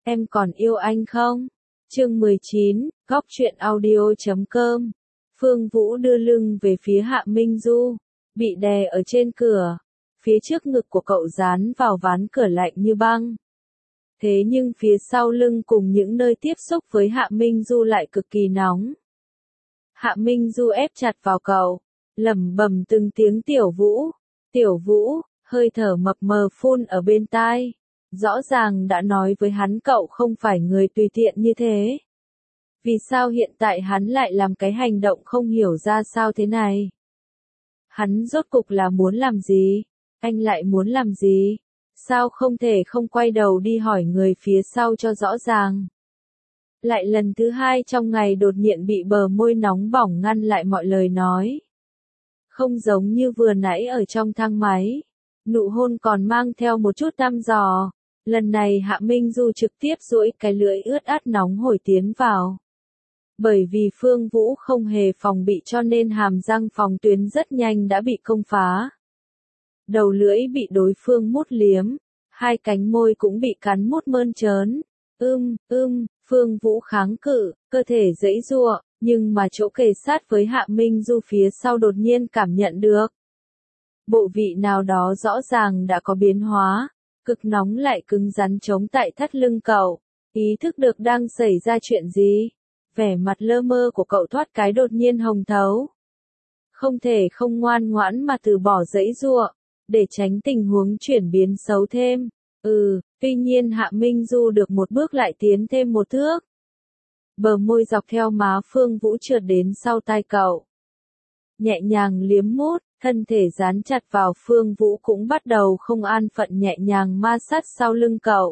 Em còn yêu anh không? Chương 19, góc truyện audio.com. Phương Vũ đưa lưng về phía Hạ Minh Du, bị đè ở trên cửa. Phía trước ngực của cậu dán vào ván cửa lạnh như băng. Thế nhưng phía sau lưng cùng những nơi tiếp xúc với Hạ Minh Du lại cực kỳ nóng. Hạ Minh Du ép chặt vào cậu, lẩm bẩm từng tiếng Tiểu Vũ, hơi thở mập mờ phun ở bên tai. Rõ ràng đã nói với hắn cậu không phải người tùy tiện như thế. Vì sao hiện tại hắn lại làm cái hành động không hiểu ra sao thế này? Hắn rốt cục là muốn làm gì? Anh lại muốn làm gì? Sao không thể không quay đầu đi hỏi người phía sau cho rõ ràng? Lại lần thứ hai trong ngày đột nhiên bị bờ môi nóng bỏng ngăn lại mọi lời nói. Không giống như vừa nãy ở trong thang máy. Nụ hôn còn mang theo một chút thăm dò. Lần này Hạ Minh Du trực tiếp duỗi cái lưỡi ướt át nóng hổi tiến vào. Bởi vì Phương Vũ không hề phòng bị cho nên hàm răng phòng tuyến rất nhanh đã bị công phá. Đầu lưỡi bị đối phương mút liếm, hai cánh môi cũng bị cắn mút mơn trớn. Phương Vũ kháng cự, cơ thể giãy giụa, nhưng mà chỗ kề sát với Hạ Minh Du phía sau đột nhiên cảm nhận được. Bộ vị nào đó rõ ràng đã có biến hóa, cực nóng lại cứng rắn chống tại thắt lưng cậu. Ý thức được đang xảy ra chuyện gì? Vẻ mặt lơ mơ của cậu thoát cái đột nhiên hồng thấu. Không thể không ngoan ngoãn mà từ bỏ giãy giụa, để tránh tình huống chuyển biến xấu thêm. Tuy nhiên Hạ Minh Du được một bước lại tiến thêm một thước. Bờ môi dọc theo má Phương Vũ trượt đến sau tai cậu. Nhẹ nhàng liếm mút, thân thể dán chặt vào Phương Vũ cũng bắt đầu không an phận nhẹ nhàng ma sát sau lưng cậu.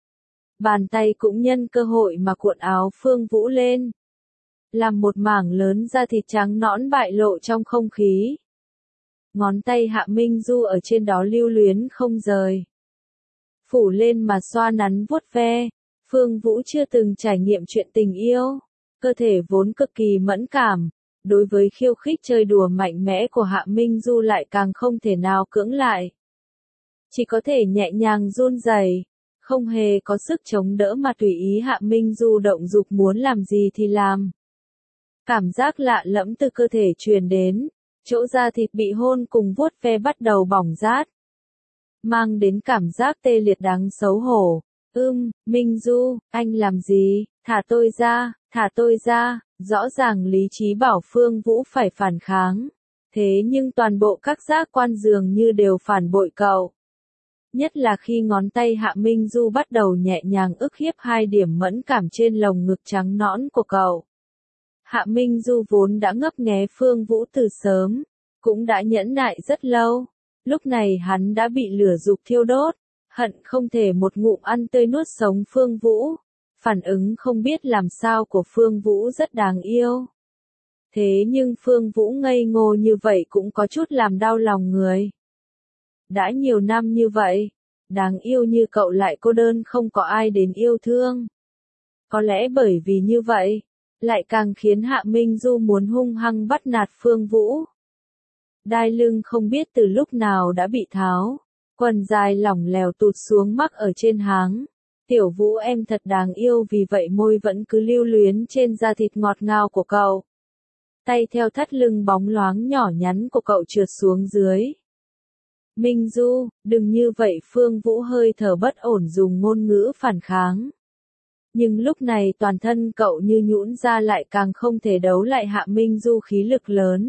Bàn tay cũng nhân cơ hội mà cuộn áo Phương Vũ lên. Làm một mảng lớn da thịt trắng nõn bại lộ trong không khí. Ngón tay Hạ Minh Du ở trên đó lưu luyến không rời. Phủ lên mà xoa nắn vuốt ve. Phương Vũ chưa từng trải nghiệm chuyện tình yêu. Cơ thể vốn cực kỳ mẫn cảm. Đối với khiêu khích chơi đùa mạnh mẽ của Hạ Minh Du lại càng không thể nào cưỡng lại. Chỉ có thể nhẹ nhàng run rẩy, không hề có sức chống đỡ mà tùy ý Hạ Minh Du động dục muốn làm gì thì làm. Cảm giác lạ lẫm từ cơ thể truyền đến, chỗ da thịt bị hôn cùng vuốt ve bắt đầu bỏng rát. Mang đến cảm giác tê liệt đáng xấu hổ. Minh Du, anh làm gì? Thả tôi ra. Rõ ràng lý trí bảo Phương Vũ phải phản kháng. Thế nhưng toàn bộ các giác quan dường như đều phản bội cậu. Nhất là khi ngón tay Hạ Minh Du bắt đầu nhẹ nhàng ức hiếp hai điểm mẫn cảm trên lồng ngực trắng nõn của cậu. Hạ Minh Du vốn đã ngấp nghé Phương Vũ từ sớm, cũng đã nhẫn nại rất lâu. Lúc này hắn đã bị lửa dục thiêu đốt, hận không thể một ngụm ăn tươi nuốt sống Phương Vũ. Phản ứng không biết làm sao của Phương Vũ rất đáng yêu. Thế nhưng Phương Vũ ngây ngô như vậy cũng có chút làm đau lòng người. Đã nhiều năm như vậy, đáng yêu như cậu lại cô đơn không có ai đến yêu thương. Có lẽ bởi vì như vậy, lại càng khiến Hạ Minh Du muốn hung hăng bắt nạt Phương Vũ. Đai lưng không biết từ lúc nào đã bị tháo, quần dài lỏng lẻo tụt xuống mắc ở trên háng. Tiểu Vũ em thật đáng yêu vì vậy môi vẫn cứ lưu luyến trên da thịt ngọt ngào của cậu. Tay theo thắt lưng bóng loáng nhỏ nhắn của cậu trượt xuống dưới. Minh Du, đừng như vậy Phương Vũ hơi thở bất ổn dùng ngôn ngữ phản kháng. Nhưng lúc này toàn thân cậu như nhũn ra lại càng không thể đấu lại Hạ Minh Du khí lực lớn.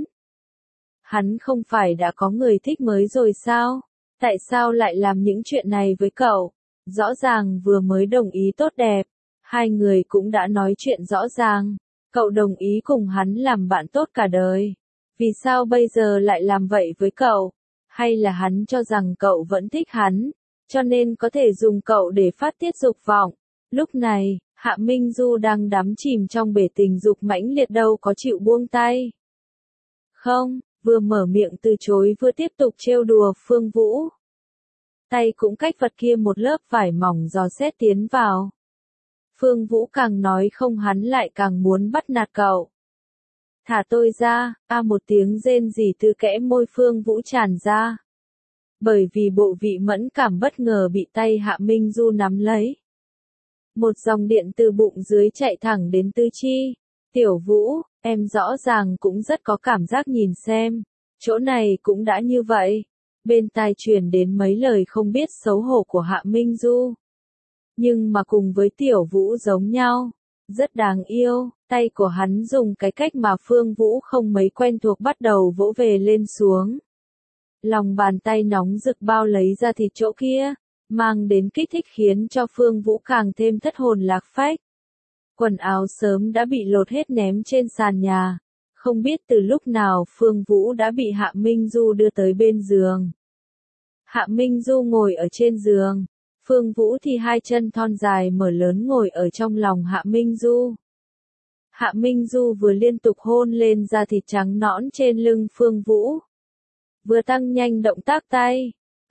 Hắn không phải đã có người thích mới rồi sao? Tại sao lại làm những chuyện này với cậu? Rõ ràng vừa mới đồng ý tốt đẹp, hai người cũng đã nói chuyện rõ ràng, cậu đồng ý cùng hắn làm bạn tốt cả đời. Vì sao bây giờ lại làm vậy với cậu? Hay là hắn cho rằng cậu vẫn thích hắn, cho nên có thể dùng cậu để phát tiết dục vọng? Lúc này, Hạ Minh Du đang đắm chìm trong bể tình dục mãnh liệt đâu có chịu buông tay. Không, vừa mở miệng từ chối vừa tiếp tục trêu đùa Phương Vũ. Tay cũng cách vật kia một lớp vải mỏng dò xét tiến vào. Phương Vũ càng nói không hắn lại càng muốn bắt nạt cậu. Thả tôi ra, một tiếng rên rỉ từ kẽ môi Phương Vũ tràn ra. Bởi vì bộ vị mẫn cảm bất ngờ bị tay Hạ Minh Du nắm lấy. Một dòng điện từ bụng dưới chạy thẳng đến tứ chi. Tiểu Vũ, em rõ ràng cũng rất có cảm giác nhìn xem. Chỗ này cũng đã như vậy. Bên tai truyền đến mấy lời không biết xấu hổ của Hạ Minh Du. Nhưng mà cùng với Tiểu Vũ giống nhau. Rất đáng yêu, tay của hắn dùng cái cách mà Phương Vũ không mấy quen thuộc bắt đầu vỗ về lên xuống. Lòng bàn tay nóng rực bao lấy ra thịt chỗ kia, mang đến kích thích khiến cho Phương Vũ càng thêm thất hồn lạc phách. Quần áo sớm đã bị lột hết ném trên sàn nhà. Không biết từ lúc nào Phương Vũ đã bị Hạ Minh Du đưa tới bên giường. Hạ Minh Du ngồi ở trên giường. Phương Vũ thì hai chân thon dài mở lớn ngồi ở trong lòng Hạ Minh Du. Hạ Minh Du vừa liên tục hôn lên da thịt trắng nõn trên lưng Phương Vũ. Vừa tăng nhanh động tác tay.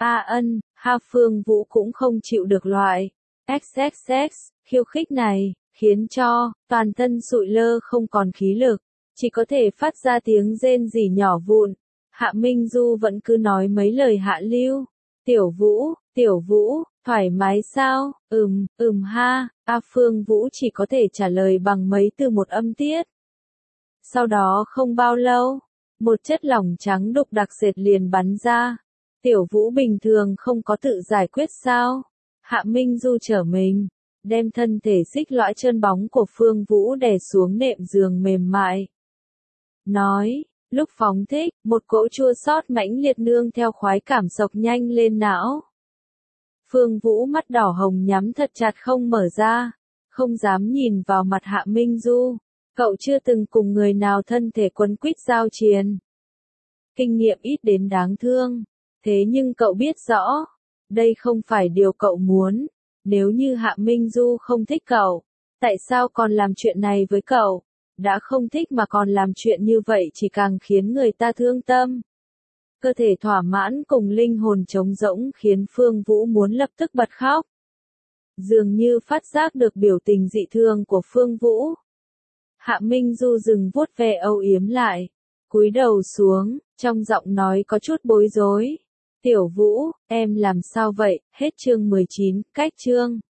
Phương Vũ cũng không chịu được loại XXX khiêu khích này, khiến cho toàn thân sụi lơ không còn khí lực, chỉ có thể phát ra tiếng rên rỉ nhỏ vụn. Hạ Minh Du vẫn cứ nói mấy lời hạ lưu. Tiểu Vũ, thoải mái sao? Ha. Phương Vũ chỉ có thể trả lời bằng mấy từ một âm tiết. Sau đó không bao lâu, một chất lỏng trắng đục đặc sệt liền bắn ra. Tiểu Vũ bình thường không có tự giải quyết sao? Hạ Minh Du trở mình, đem thân thể xích lõi trơn bóng của Phương Vũ đè xuống nệm giường mềm mại. Nói, lúc phóng thích, một cỗ chua xót mãnh liệt nương theo khoái cảm sộc nhanh lên não. Phương Vũ mắt đỏ hồng nhắm thật chặt không mở ra, không dám nhìn vào mặt Hạ Minh Du. Cậu chưa từng cùng người nào thân thể quấn quýt giao triền. Kinh nghiệm ít đến đáng thương. Thế nhưng cậu biết rõ, đây không phải điều cậu muốn. Nếu như Hạ Minh Du không thích cậu, tại sao còn làm chuyện này với cậu? Đã không thích mà còn làm chuyện như vậy chỉ càng khiến người ta thương tâm. Cơ thể thỏa mãn cùng linh hồn trống rỗng khiến Phương Vũ muốn lập tức bật khóc. Dường như phát giác được biểu tình dị thường của Phương Vũ. Hạ Minh Du dừng vuốt ve âu yếm lại, cúi đầu xuống, trong giọng nói có chút bối rối. Tiểu Vũ, em làm sao vậy? Hết chương 19, cách chương.